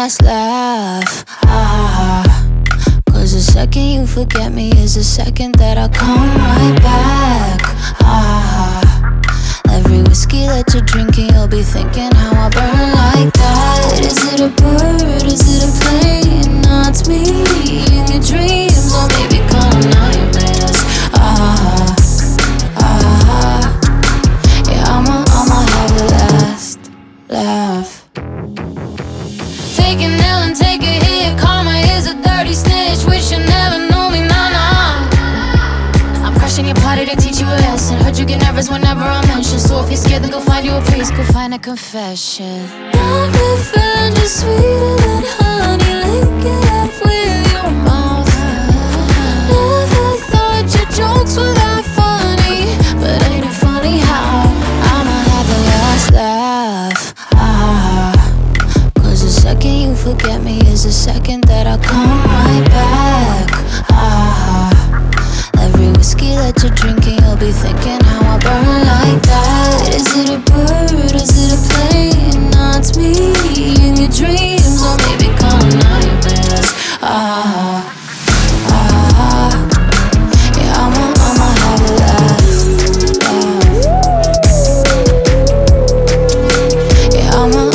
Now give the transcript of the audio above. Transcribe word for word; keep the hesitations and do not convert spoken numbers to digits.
last laugh. Ah, cause the second you forget me is the second that I'll come right back. Ah, every whiskey that you're drinking, you'll be thinking how I burn like that. Is it a bird? Is it a plane? No, it's me in your dreams, or maybe call them nightmares. Ah, ah, yeah, I'ma, I'ma have the last laugh. Take an L and take a hit. Karma is a dirty snitch. Wish you never knew me, nah, nah. I'm crushing your party to teach you a lesson. Heard you get nervous whenever I mention. So if you're scared, then go find you a priest. Go find a confession. My revenge is sweeter than honey. Lick it up with your mouth. Never thought your jokes were that funny, but ain't it funny how I'ma have the last laugh. Ah, cause the second you forget me is the second that I'll come right back. Ah, every whiskey that you're drinking, you'll be thinking how I burn like that. Is it a bird? Is it a plane? No, it's me in your dreams, or maybe call them nightmares. Ah, ah, yeah, I'ma, I'ma have the last laugh. Yeah, I'ma